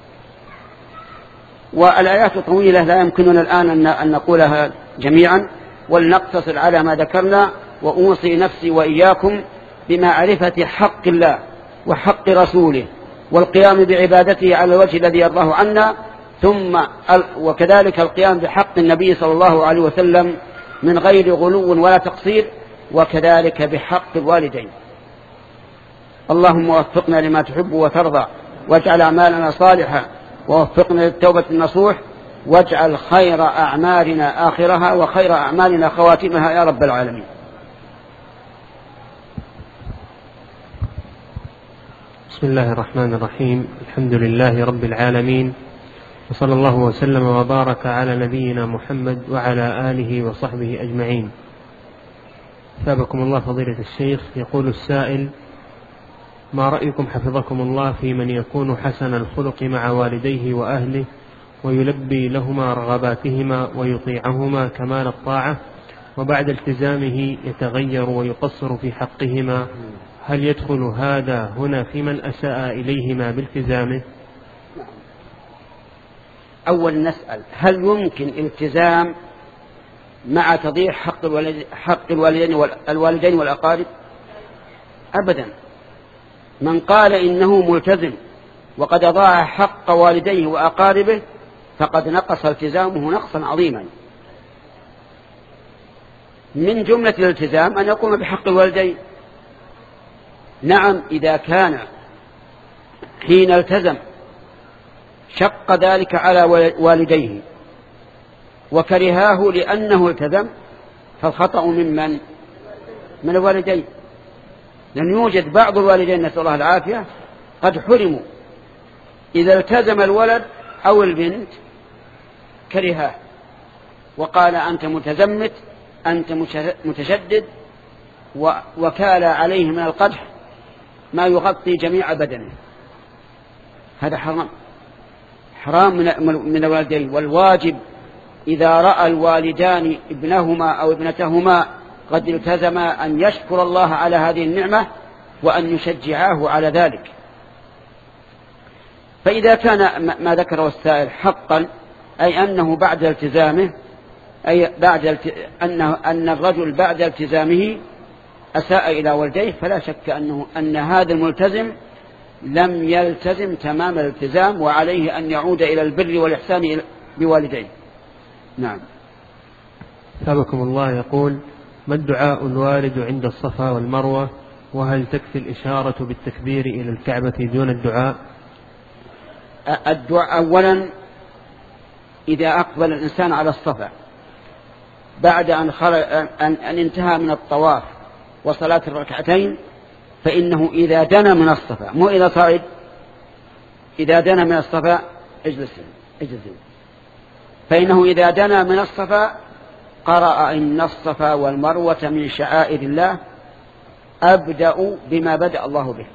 والآيات طويلة لا يمكننا الآن أن نقولها جميعا، ولنقتصر على ما ذكرنا. وأوصي نفسي وإياكم بمعرفة حق الله وحق رسوله والقيام بعبادته على الوجه الذي يرضاه عنا، ثم وكذلك القيام بحق النبي صلى الله عليه وسلم من غير غلو ولا تقصير، وكذلك بحق الوالدين. اللهم وفقنا لما تحب وترضى، واجعل أعمالنا صالحة، ووفقنا للتوبة النصوح، واجعل خير أعمالنا آخرها وخير أعمالنا خواتمها يا رب العالمين. بسم الله الرحمن الرحيم. الحمد لله رب العالمين، وصلى الله وسلم وبارك على نبينا محمد وعلى آله وصحبه أجمعين. ثابكم الله فضيلة الشيخ. يقول السائل: ما رأيكم حفظكم الله في من يكون حسن الخلق مع والديه وأهله ويلبي لهما رغباتهما ويطيعهما كمال الطاعة، وبعد التزامه يتغير ويقصر في حقهما؟ هل يدخل هذا هنا في من أساء إليهما بالتزامه؟ أول نسأل: هل يمكن التزام مع تضييع حق حق الوالدين والوالدين والأقارب؟ أبدا. من قال إنه ملتزم وقد أضاع حق والديه وأقاربه فقد نقص التزامه نقصا عظيما. من جملة الالتزام أن يقوم بحق الوالدين. نعم، إذا كان حين التزم شق ذلك على والديه وكرهاه لأنه التزم فالخطأ ممن؟ من الوالدين. لأن يوجد بعض الوالدين نسأل الله العافية قد حرموا، إذا التزم الولد أو البنت كرهاه وقال أنت متزمت، أنت متشدد، وكال عليه من القدح ما يغطي جميع بدنه. هذا حرام، حرام من الوالدين. والواجب إذا رأى الوالدان ابنهما أو ابنتهما قد التزما أن يشكر الله على هذه النعمة وأن يشجعاه على ذلك. فإذا كان ما ذكره السائل حقا، أي أنه بعد التزامه، أي بعد الت... أنه أن الرجل بعد التزامه أساء إلى والديه، فلا شك أنه أن هذا الملتزم لم يلتزم تمام الالتزام، وعليه أن يعود إلى البر والإحسان بوالديه. نعم. ثابكم الله. يقول: ما الدعاء الوارد عند الصفا والمروة، وهل تكفي الإشارة بالتكبير إلى الكعبة دون الدعاء؟ الدعاء أولا إذا أقبل الإنسان على الصفا بعد أن, أن... أن انتهى من الطواف وصلاة الركعتين، فإنه إذا دنا من الصفا، مو إذا صعد، إذا دنا من الصفا اجلس اجلس فإنه إذا دنا من الصفا قرأ: إن الصفا والمروة من شعائر الله أبدأ بما بدأ الله به.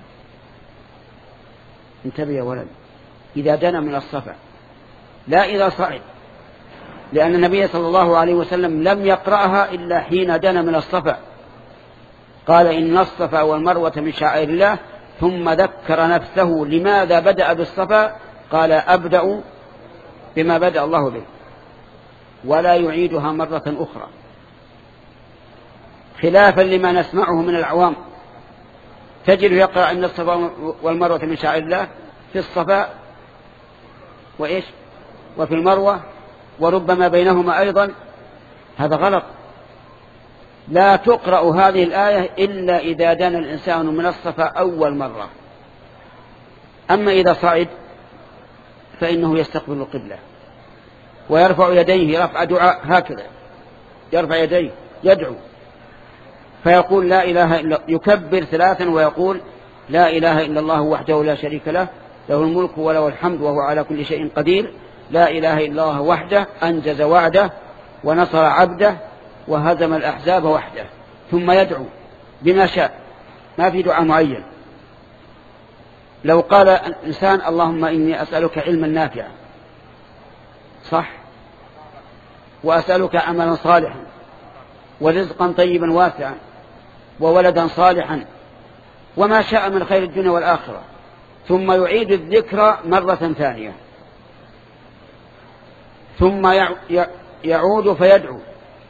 انتبه يا ولد، إذا دنا من الصفا لا إذا صعد، لأن النبي صلى الله عليه وسلم لم يقرأها إلا حين دنا من الصفا. قال: إن الصفا والمروة من شعائر الله، ثم ذكر نفسه لماذا بدأ بالصفا، قال: أبدأ بما بدأ الله به، ولا يعيدها مرة أخرى، خلافا لما نسمعه من العوام. تجد يقرأ إن الصفا والمروة من شعائر الله في الصفا وإيش وفي المروة وربما بينهما أيضا. هذا غلط. لا تقرأ هذه الآية إلا إذا دنا الإنسان من الصفا أول مرة. أما إذا صعد فإنه يستقبل القبلة ويرفع يديه رفع دعاء، هكذا يرفع يديه يدعو، فيقول لا إله إلا، يكبر ثلاثا ويقول: لا إله إلا الله وحده لا شريك له، له الملك وله الحمد وهو على كل شيء قدير، لا إله إلا الله وحده أنجز وعده ونصر عبده وهزم الأحزاب وحده. ثم يدعو بما شاء، ما في دعاء معين. لو قال الإنسان: اللهم إني أسألك علما نافعا، صح، وأسألك عملا صالحا، ورزقا طيبا واسعا وولدا صالحا وما شاء من خير الدنيا والآخرة، ثم يعيد الذكر مرة ثانية، ثم يعود فيدعو.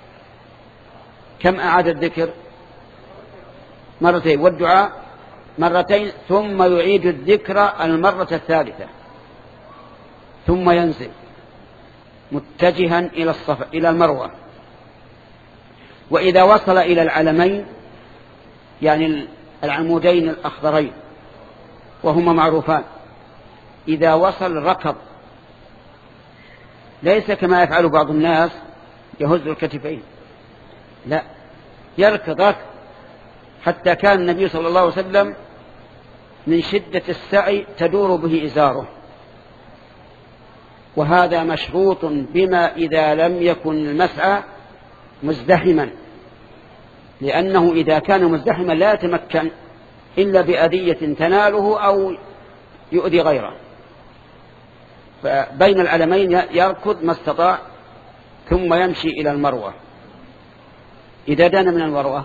كم أعاد الذكر؟ مرتين، والدعاء مرتين، ثم يعيد الذكر المرة الثالثة، ثم ينزل متجها إلى الصفا إلى المروة. وإذا وصل إلى العلمين يعني العمودين الأخضرين وهما معروفان، إذا وصل ركض، ليس كما يفعل بعض الناس يهز الكتفين، لا، يركض ركض، حتى كان النبي صلى الله عليه وسلم من شدة السعي تدور به إزاره. وهذا مشروط بما إذا لم يكن المسعى مزدحما، لأنه إذا كان مزدحما لا يتمكن إلا بأذية تناله أو يؤذي غيره. فبين العلمين يركض ما استطاع، ثم يمشي إلى المروة. إذا دان من المروة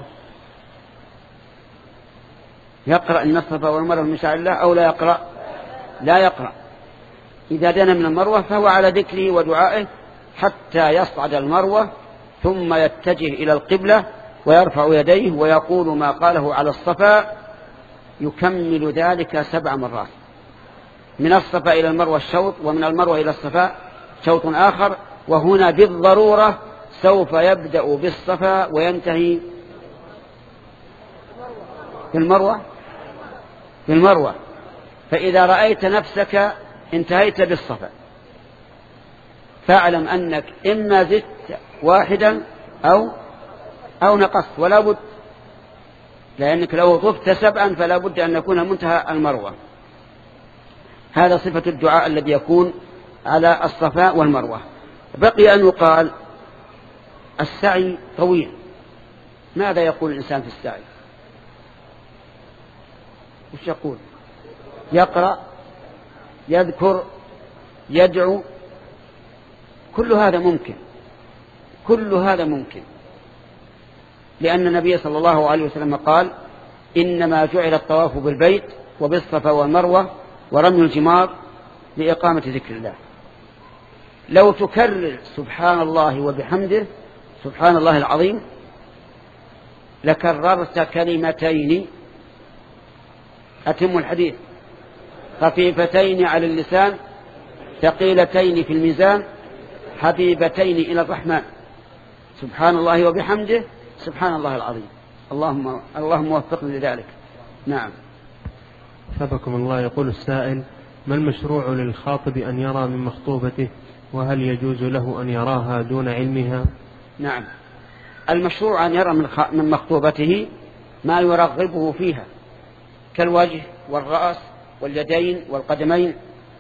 يقرأ إن الصفا والمروة من شعائر الله أو لا يقرأ؟ لا يقرأ. إذا دان من المروة فهو على ذكره ودعائه حتى يصعد المروة، ثم يتجه إلى القبلة ويرفع يديه ويقول ما قاله على الصفا، يكمل ذلك سبع مرات. من الصفا إلى المروة الشوط، ومن المروة إلى الصفا شوط آخر، وهنا بالضرورة سوف يبدأ بالصفا وينتهي بالمروة بالمروة. فإذا رأيت نفسك انتهيت بالصفا فاعلم أنك إما زدت واحدا أو أو نقصت، ولا بد، لأنك لو طفت سبعا فلا بد أن يكون منتهى المروة. هذا صفة الدعاء الذي يكون على الصفا والمروة. بقي أن يقال السعي طويل. ماذا يقول الإنسان في السعي؟ وش يقول؟ يقرأ، يذكر، يدعو، كل هذا ممكن، كل هذا ممكن، لأن النبي صلى الله عليه وسلم قال إنما جعل الطواف بالبيت وبالصفا والمروة ورمي الجمار لإقامة ذكر الله. لو تكرر سبحان الله وبحمده سبحان الله العظيم لكررت كلمتين أتم الحديث خفيفتين على اللسان ثقيلتين في الميزان حبيبتين إلى الرحمن، سبحان الله وبحمده سبحان الله العظيم. اللهم اللهم وفقنا لذلك. نعم. حفظكم الله. يقول السائل: ما المشروع للخاطب أن يرى من مخطوبته، وهل يجوز له أن يراها دون علمها؟ نعم، المشروع أن يرى من مخطوبته ما يرغبه فيها كالوجه والرأس واليدين والقدمين،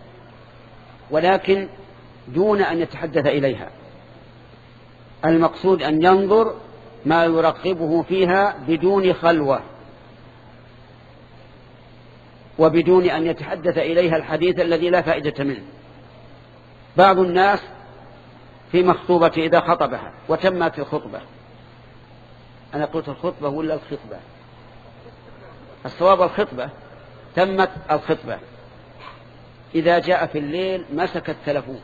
ولكن دون أن يتحدث إليها. المقصود أن ينظر ما يرغبه فيها بدون خلوة وبدون أن يتحدث إليها الحديث الذي لا فائدة منه. بعض الناس في مخطوبة إذا خطبها وتمت الخطبة، أنا قلت الخطبة ولا الخطبة؟ الصواب الخطبة، تمت الخطبة، إذا جاء في الليل مسك التلفون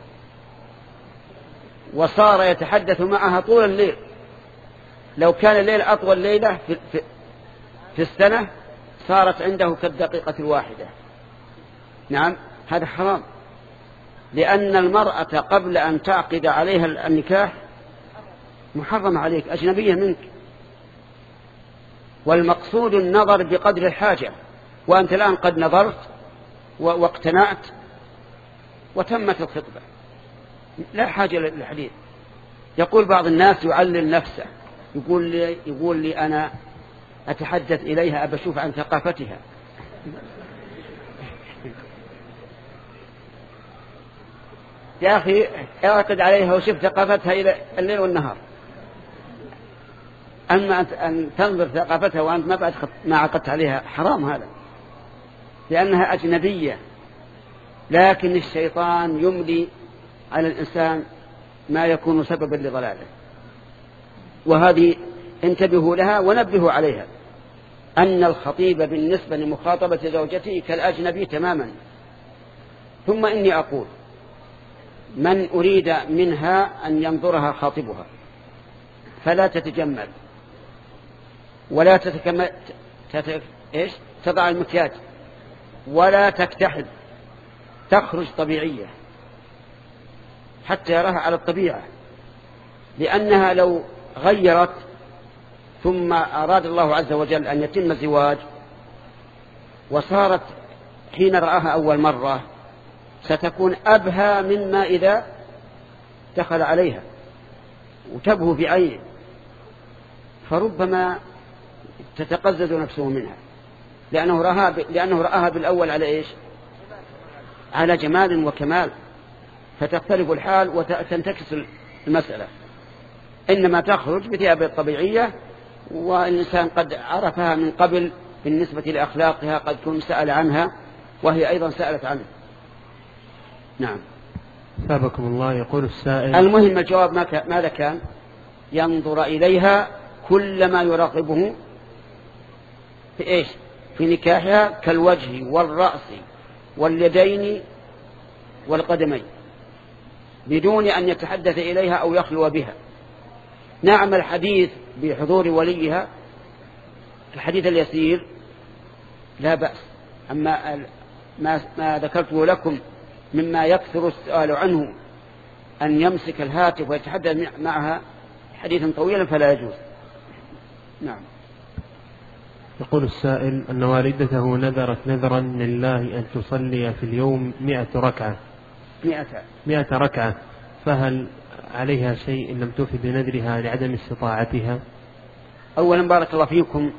وصار يتحدث معها طول الليل. لو كان الليل أطول ليلة في, في, في السنة صارت عنده كالدقيقة الواحدة. نعم، هذا حرام، لأن المرأة قبل أن تعقد عليها النكاح محرم عليك، أجنبية منك، والمقصود النظر بقدر الحاجة. وأنت الآن قد نظرت واقتنعت وتمت الخطبة، لا حاجة للحديث. يقول بعض الناس يعلل نفسه، يقول لي, يقول لي أنا أتحدث إليها أبشوف عن ثقافتها. يا أخي اعقد عليها وشوف ثقافتها إلى الليل والنهار. أما أن تنظر ثقافتها وأنت ما بعد ما عقدت عليها، حرام هذا، لأنها أجنبية. لكن الشيطان يملي على الإنسان ما يكون سببا لضلاله، وهذه انتبهوا لها ونبهوا عليها، أن الخطيب بالنسبة لمخاطبة زوجته كالأجنبي تماما. ثم إني أقول من أريد منها أن ينظرها خاطبها فلا تتجمل ولا تتكمل تت... إيش؟ تضع المكياج ولا تكتحل، تخرج طبيعية حتى يراها على الطبيعة، لأنها لو غيرت ثم أراد الله عز وجل أن يتم الزواج وصارت حين رآها أول مرة ستكون أبهى مما إذا دخل عليها وتبهو في عينه، فربما تتقزز نفسه منها لأنه رآها, لأنه رآها بالأول على إيش؟ على جمال وكمال، فتختلف الحال وتنتكس المسألة. إنما تخرج بثياب الطبيعية، والإنسان قد عرفها من قبل بالنسبة لأخلاقها، قد كن سأل عنها وهي أيضا سألت عنه. نعم. ثابكم الله. يقول السائل: المهم الجواب ماذا كان؟ ينظر إليها كلما يراقبه في إيش؟ في نكاحها، كالوجه والرأس واليدين والقدمين، بدون أن يتحدث إليها أو يخلو بها. نعم الحديث بحضور وليها الحديث اليسير لا بأس، أما ما, ما ذكرته لكم مما يكثر السؤال عنه أن يمسك الهاتف ويتحدث معها حديثا طويلا فلا يجوز. نعم. يقول السائل أن والدته نذرت نذرا لله أن تصلي في اليوم مئة ركعة مئة مئة ركعة، فهل عليها شيء إن لم توفي بنذرها لعدم استطاعتها؟ أولا بارك الله فيكم،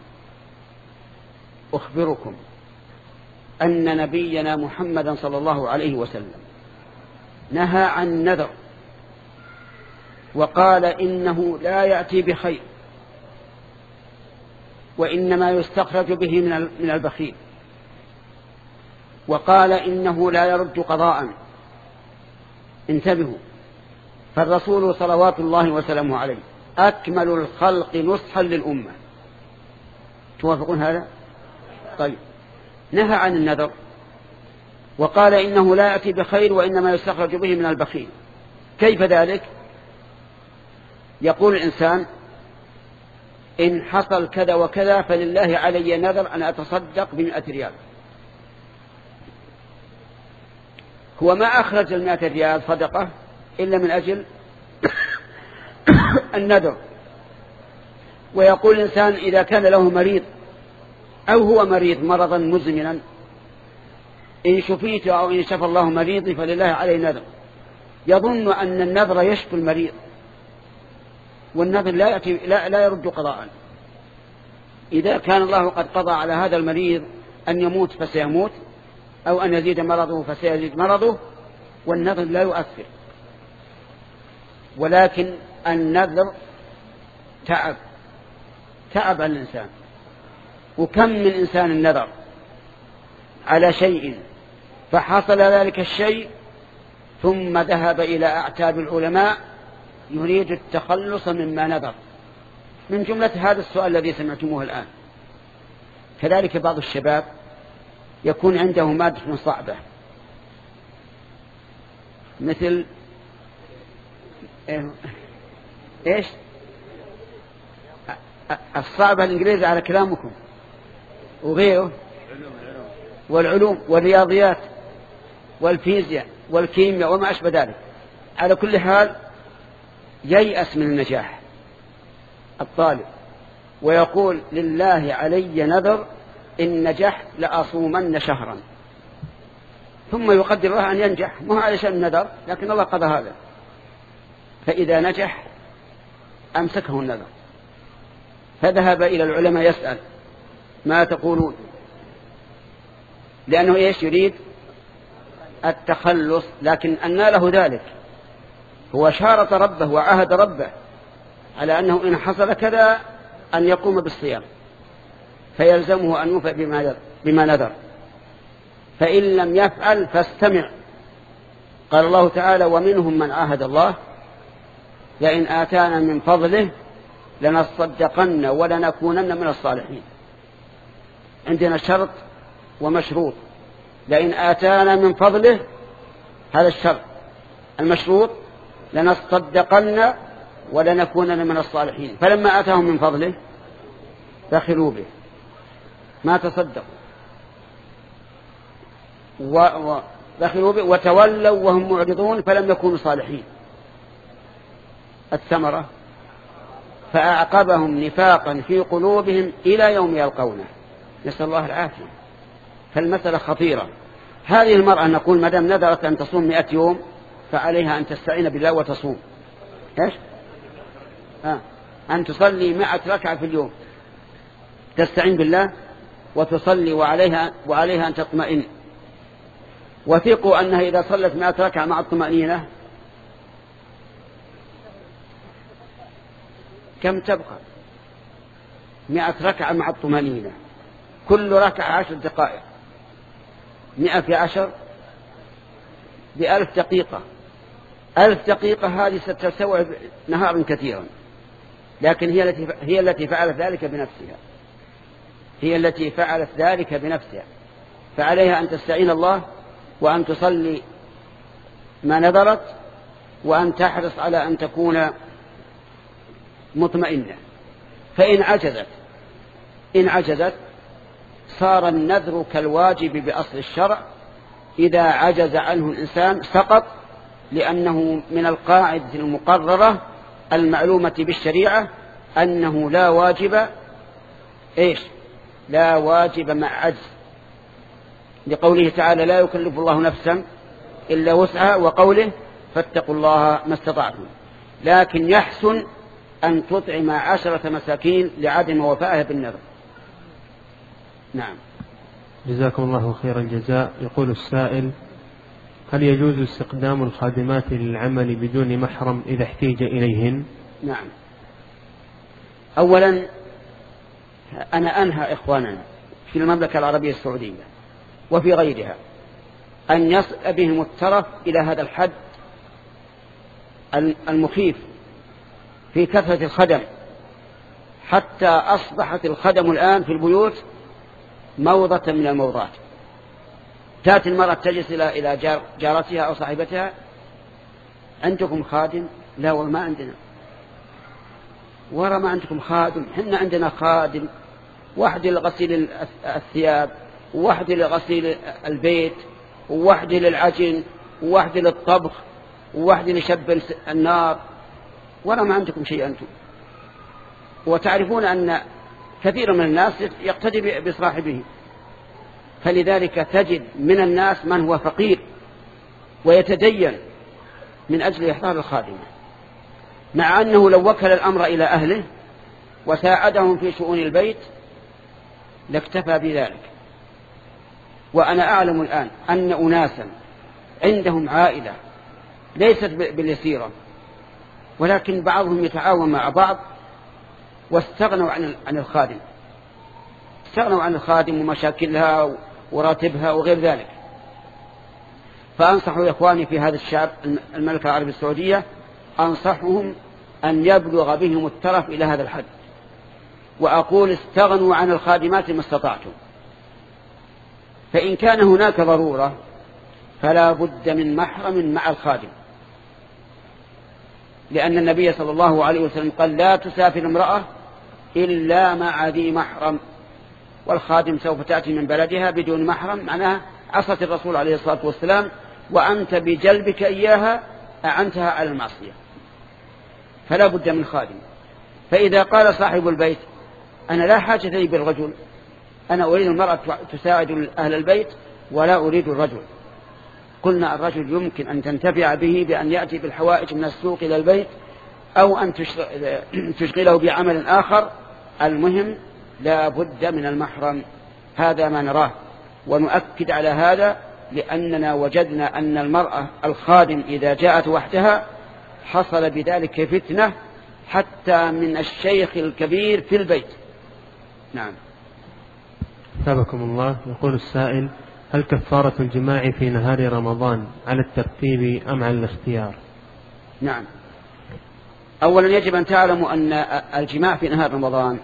أخبركم أن نبينا محمدا صلى الله عليه وسلم نهى عن النذر وقال إنه لا يأتي بخير، وإنما يستخرج به من البخيل، وقال إنه لا يرد قضاء. انتبهوا، فالرسول صلوات الله وسلامه عليه أكمل الخلق نصحا للأمة. توافقون هذا؟ طيب، نهى عن النذر وقال إنه لا يأتي بخير وإنما يستخرج به من البخيل. كيف ذلك؟ يقول الإنسان إن حصل كذا وكذا فلله علي نذر أن أتصدق بمئة ريال. هو ما أخرج المئة ريال صدقة إلا من أجل النذر. ويقول الإنسان إذا كان له مريض أو هو مريض مرضا مزمنا، إن شفيت أو إن شفى الله مريضي فلله عليه نذر، يظن أن النذر يشفي المريض، والنذر لا, يأتي لا, لا يرد قضاء. إذا كان الله قد قضى على هذا المريض أن يموت فسيموت، أو أن يزيد مرضه فسيزيد مرضه، والنذر لا يؤثر. ولكن النذر تعب تعب الإنسان، وكم من إنسان نذر على شيء فحصل ذلك الشيء ثم ذهب إلى أعتاب العلماء يريد التخلص مما نذر، من جملة هذا السؤال الذي سمعتموه الآن. كذلك بعض الشباب يكون عنده مادة صعبة، مثل إيش الصعبة الإنجليزي على كلامكم وغيره، والعلوم والرياضيات والفيزياء والكيمياء وما أشبه ذلك. على كل حال ييأس من النجاح الطالب ويقول لله علي نذر إن نجحت لأصومن شهرا، ثم يقدر الله أن ينجح، ما هو علشان النذر، لكن الله قضى هذا. فإذا نجح أمسكه النذر، فذهب إلى العلماء يسأل ما تقولون، لأنه إيش يريد التخلص، لكن أن له ذلك هو شارط ربه وعهد ربه على أنه إن حصل كذا أن يقوم بالصيام، فيلزمه أن يوفي بما نذر، فإن لم يفعل فاستمع. قال الله تعالى ومنهم من عاهد الله لئن آتانا من فضله لنصدقن ولنكونن من الصالحين. عندنا شرط ومشروط، لئن آتانا من فضله، هذا الشرط. المشروط لنصدقن ولنكونن من الصالحين. فلما آتاهم من فضله بخلوا به، ما تصدقوا وبخلوا به وتولوا وهم معرضون فلم يكونوا صالحين. الثمرة فأعقبهم نفاقا في قلوبهم إلى يوم يلقونه، نسأل الله العافية. فالمسألة خطيرة. هذه المرأة نقول مدام نذرت أن تصوم مئة يوم فعليها أن تستعين بالله وتصوم إيش؟ آه. أن تصلي مئة ركعة في اليوم، تستعين بالله وتصلي، وعليها, وعليها أن تطمئن. وثقوا أنها إذا صلت مئة ركعة مع الطمأنينة كم تبقى؟ مئة ركعة مع الطمأنينة، كل ركعة عشر دقائق، مئة في عشر بألف دقيقة. ألف دقيقة هذه ستستوعب نهارا كثيرا، لكن هي التي هي التي فعلت ذلك بنفسها، هي التي فعلت ذلك بنفسها. فعليها أن تستعين الله وأن تصلي ما نذرت، وأن تحرص على أن تكون مطمئنة. فإن عجزت إن عجزت صار النذر كالواجب بأصل الشرع. إذا عجز عنه الإنسان سقط، لأنه من القاعدة المقررة المعلومة بالشريعة أنه لا واجب إيش لا واجب مع عجز، لقوله تعالى لا يكلف الله نفسا إلا وسعها، وقوله فاتقوا الله ما استطعتم. لكن يحسن أن تطعم عشرة مساكين لعدم وفائها بالنذر. نعم. جزاكم الله خير الجزاء. يقول السائل: هل يجوز استخدام الخادمات للعمل بدون محرم إذا احتيج إليهن؟ نعم. أولا أنا أنهى إخواننا في المملكة العربية السعودية وفي غيرها أن يصل بهم الترف إلى هذا الحد المخيف في كثرة الخدم، حتى أصبحت الخدم الآن في البيوت موضة من الموضات. تأتي المرأة تجلس إلى إلى جارتها أو صاحبتها: عندكم خادم؟ لا والله ما عندنا. ورا ما عندكم خادم؟ حنا عندنا خادم، واحد لغسيل الثياب، وواحد لغسيل البيت، وواحد للعجن، وواحد للطبخ، وواحد لشب النار. ورا ما عندكم شيء أنتم. وتعرفون أن كثير من الناس يقتدي بصاحبه، فلذلك تجد من الناس من هو فقير ويتدين من أجل إحضار الخادمة، مع أنه لو وكل الأمر إلى أهله وساعدهم في شؤون البيت لاكتفى بذلك. وأنا أعلم الآن أن أناسا عندهم عائلة ليست باليسيرة، ولكن بعضهم يتعاون مع بعض واستغنوا عن الخادم، استغنوا عن الخادم ومشاكلها وراتبها وغير ذلك. فأنصح إخواني في هذا الشعب المملكة العربية السعودية، أنصحهم أن يبلغ بهم الترف إلى هذا الحد، وأقول استغنوا عن الخادمات ما استطعتم. فإن كان هناك ضرورة فلا بد من محرم مع الخادم، لأن النبي صلى الله عليه وسلم قال: لا تسافر امرأة إلا مع ذي محرم. والخادم سوف تأتي من بلدها بدون محرم، معناها عصت الرسول عليه الصلاة والسلام، وأنت بجلبك إياها أعنتها على المعصية. فلا بد من خادم. فإذا قال صاحب البيت: أنا لا حاجة لي بالرجل، أنا أريد المرأة تساعد أهل البيت ولا أريد الرجل، قلنا الرجل يمكن أن تنتفع به بأن يأتي بالحوائج من السوق إلى البيت، أو أن تشغله بعمل آخر. المهم لا بد من المحرم. هذا ما نراه، ونؤكد على هذا لأننا وجدنا أن المرأة الخادم إذا جاءت وحدها حصل بذلك فتنة حتى من الشيخ الكبير في البيت. نعم. ثابكم الله. يقول السائل: هل كفارة الجماع في نهار رمضان على الترتيب أم على الاختيار؟ نعم. أولا يجب أن تعلموا أن الجماع في نهار رمضان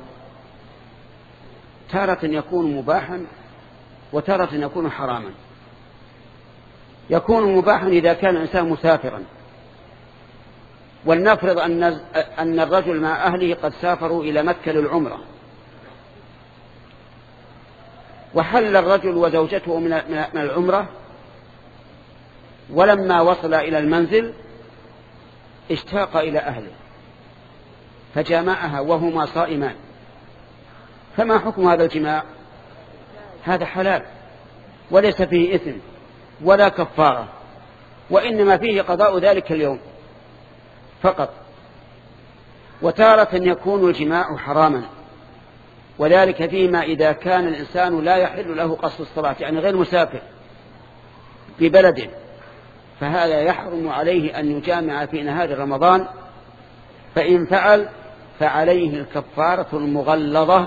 تارة يكون مباحا وتارة يكون حراما. يكون مباحا إذا كان الإنسان مسافرا، ولنفرض أن أن الرجل مع أهله قد سافروا إلى مكة للعمرة، وحل الرجل وزوجته من العمرة، ولما وصل إلى المنزل اشتاق إلى أهله فجامعها وهما صائمان، فما حكم هذا الجماع؟ هذا حلال وليس فيه إثم ولا كفارة، وإنما فيه قضاء ذلك اليوم فقط. وتارة يكون الجماع حراما، وذلك فيما إذا كان الإنسان لا يحل له قصد الصلاة، يعني غير مسافر في بلده، فهذا يحرم عليه أن يجامع في نهار رمضان، فإن فعل فعليه الكفارة المغلظة،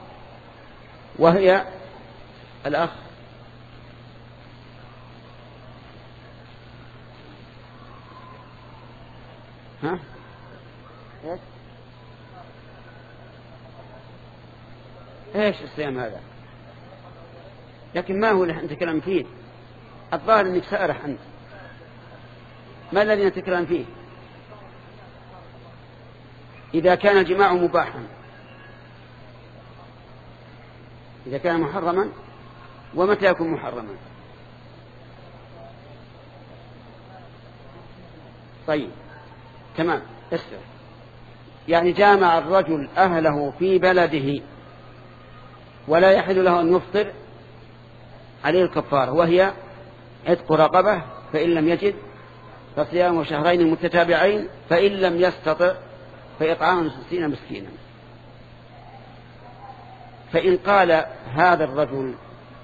وهي الأخ ها؟ ايش الصيام هذا؟ لكن ما هو اللي نتكلم فيه؟ الظاهر انك سأرح انت. ما الذي نتكلم فيه؟ اذا كان الجماع مباحا، اذا كان محرما، ومتى يكون محرما؟ طيب تمام، اسر. يعني جامع الرجل أهله في بلده ولا يحل له أن يفطر، عليه الكفارة، وهي عتق رقبة، فإن لم يجد فصيام شهرين متتابعين، فإن لم يستطع فإطعام ستين مسكينا. فإن قال هذا الرجل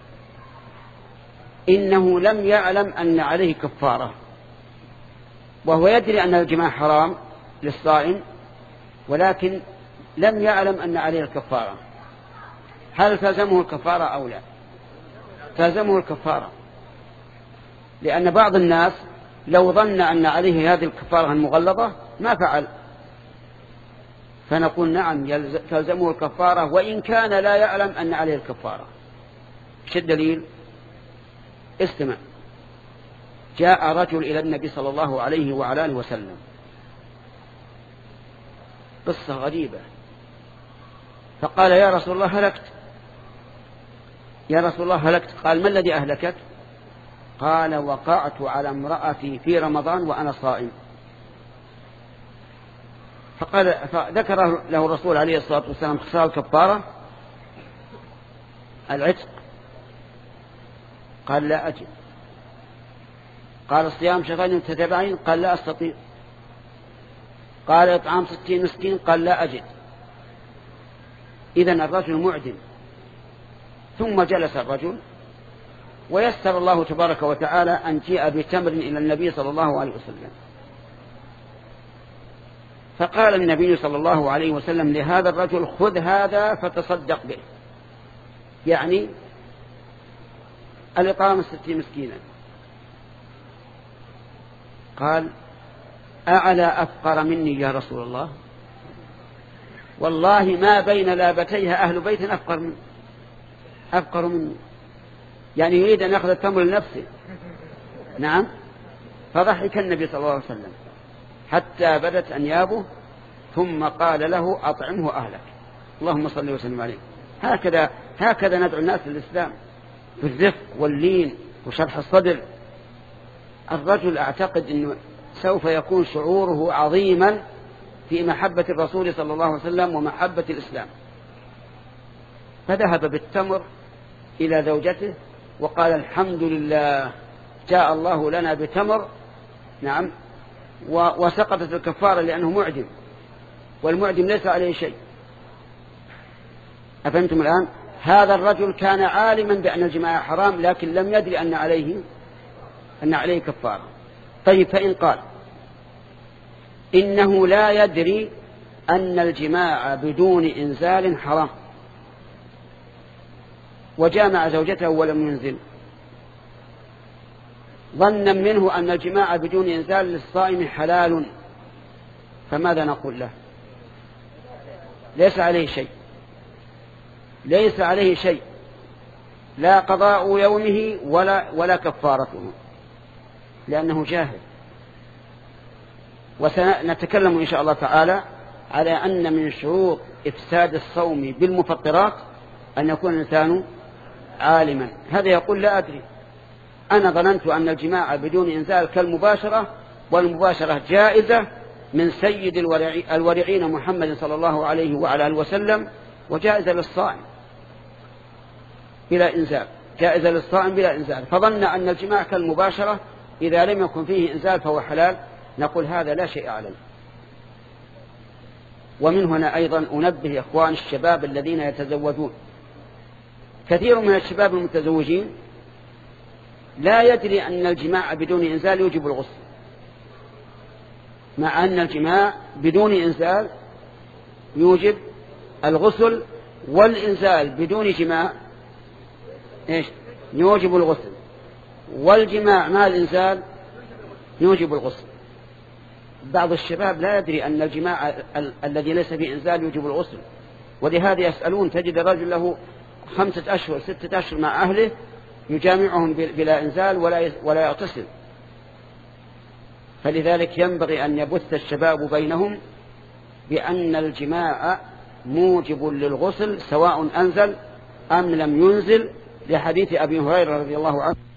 إنه لم يعلم أن عليه كفارة، وهو يدري أن الجماع حرام للصائم، ولكن لم يعلم أن عليه الكفارة، هل تلزمه الكفارة أو لا؟ تلزمه الكفارة، لأن بعض الناس لو ظن أن عليه هذه الكفارة المغلظة ما فعل، فنقول نعم تلزمه الكفارة وإن كان لا يعلم أن عليه الكفارة. ايش الدليل؟ استمع. جاء رجل إلى النبي صلى الله عليه وعلى آله وسلم، قصة غريبة، فقال يا رسول الله هلكت. يا رسول الله هلكت. قال ما الذي أهلكك؟ قال وقعت على امرأتي في رمضان وأنا صائم. فقال فذكر له الرسول عليه الصلاة والسلام خصال الكفارة العتق، قال لا أجد. قال الصيام شهرين متتابعين، قال لا أستطيع. قال إطعام ستين مسكين، قال لا أجد. إذن الرجل معدم. ثم جلس الرجل ويسر الله تبارك وتعالى أن جاء بتمر إلى النبي صلى الله عليه وسلم، فقال النبي صلى الله عليه وسلم لهذا الرجل خذ هذا فتصدق به، يعني الإطعام ستين مسكينا. قال أعلى أفقر مني يا رسول الله؟ والله ما بين لابتيها أهل بيت أفقر مني أفقر مني يعني يريد أن يأخذ التمر لنفسه. نعم. فضحك النبي صلى الله عليه وسلم حتى بدت أنيابه، ثم قال له أطعمه أهلك. اللهم صل وسلم عليه. هكذا هكذا ندعو الناس للإسلام، بالرفق واللين وشرح الصدر. الرجل أعتقد أنه سوف يكون شعوره عظيما في محبة الرسول صلى الله عليه وسلم ومحبة الإسلام. فذهب بالتمر إلى زوجته وقال الحمد لله جاء الله لنا بتمر. نعم. وسقطت الكفارة لأنه معدم، والمعدم ليس عليه شيء. أفهمتم الآن؟ هذا الرجل كان عالما بأن الجماع حرام، لكن لم يدري أن عليه أن عليه كفارة. طيب فإن قال إنه لا يدري أن الجماع بدون إنزال حرام، وجامع زوجته ولم ينزل، ظنا منه أن الجماع بدون إنزال للصائم حلال، فماذا نقول له؟ ليس عليه شيء، ليس عليه شيء، لا قضاء يومه ولا, ولا كفارته، لأنه جاهل. وسنتكلم إن شاء الله تعالى على أن من شروط إفساد الصوم بالمفطرات أن يكون الإنسان عالما. هذا يقول لا أدري، أنا ظننت أن الجماع بدون إنزال كالمباشرة، والمباشرة جائزة من سيد الورعين محمد صلى الله عليه وعلى آله وسلم، وجائزة للصائم بلا إنزال، جائزة للصائم بلا إنزال. فظن أن الجماع كالمباشرة إذا لم يكن فيه إنزال فهو حلال. نقول هذا لا شيء عليه. ومن هنا أيضا أنبه إخوان الشباب الذين يتزوجون، كثير من الشباب المتزوجين لا يدري أن الجماع بدون إنزال يوجب الغسل، مع أن الجماع بدون إنزال يوجب الغسل، والإنزال بدون جماع إيش؟ يوجب الغسل، والجماع مع الإنزال يوجب الغسل. بعض الشباب لا يدري أن الجماع ال- الذي ليس فيه إنزال يوجب الغسل، ولهذا يسألون، تجد الرجل له خمسة أشهر ستة أشهر مع أهله يجامعهم بلا إنزال ولا ولا يغتسل. فلذلك ينبغي أن يبث الشباب بينهم بأن الجماع موجب للغسل سواء أنزل أم لم ينزل، لحديث أبي هريرة رضي الله عنه